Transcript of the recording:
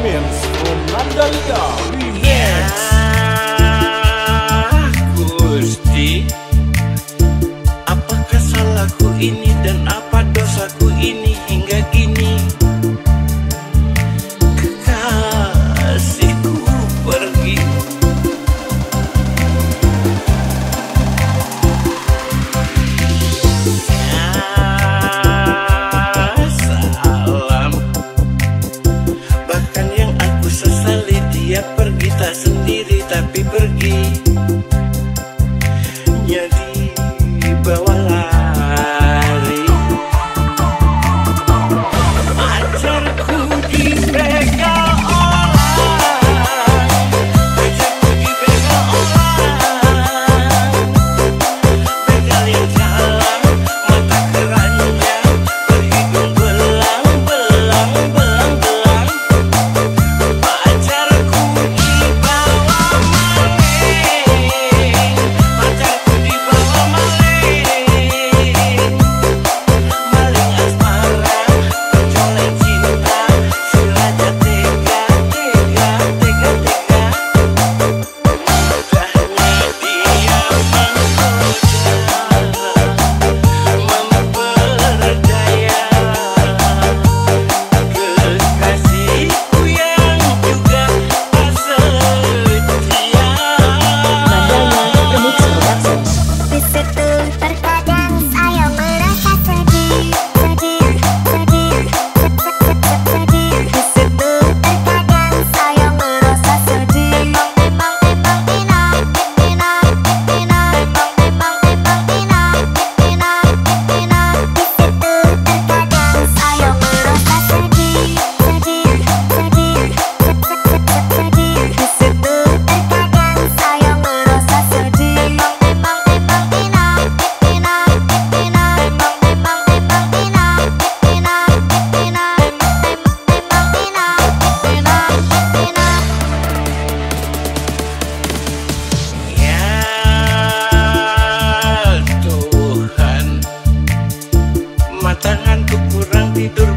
Remix from Nandalia Remix. Gusti, apakah salahku ini dan apa dosaku ini hingga gini? Kekasihku pergi. Salam. Bahkan yang aku sesali, dia pergi tak sendiri tapi pergi. Jadi bawa lari. Pacarku dibegal orang, pacarku dibegal orang. Begal yang jalan, mata keranjang, berhidung belang, belang, belang, belang. Pacarku dibawa maling, pacarku dibawa maling. Maling asmara, pencoleng cinta, si raja tega, tega, tega, tega. Mudahnya dia memperdaya kekasihku yang juga tak setia. Mandala Remix Production. Di situ terkadang saya merasa sedih, sedih, sedih, sedih. Di situ terkadang saya merasa sedih. Memang enak, enak, enak. Memang enak, enak. Di situ terkadang saya merasa sedih, sedih, sedih, sedih. Di situ terkadang saya merasa sedih. Memang enak, enak, enak. Memang enak, enak. Ya Tuhan, matanganku kurang tidur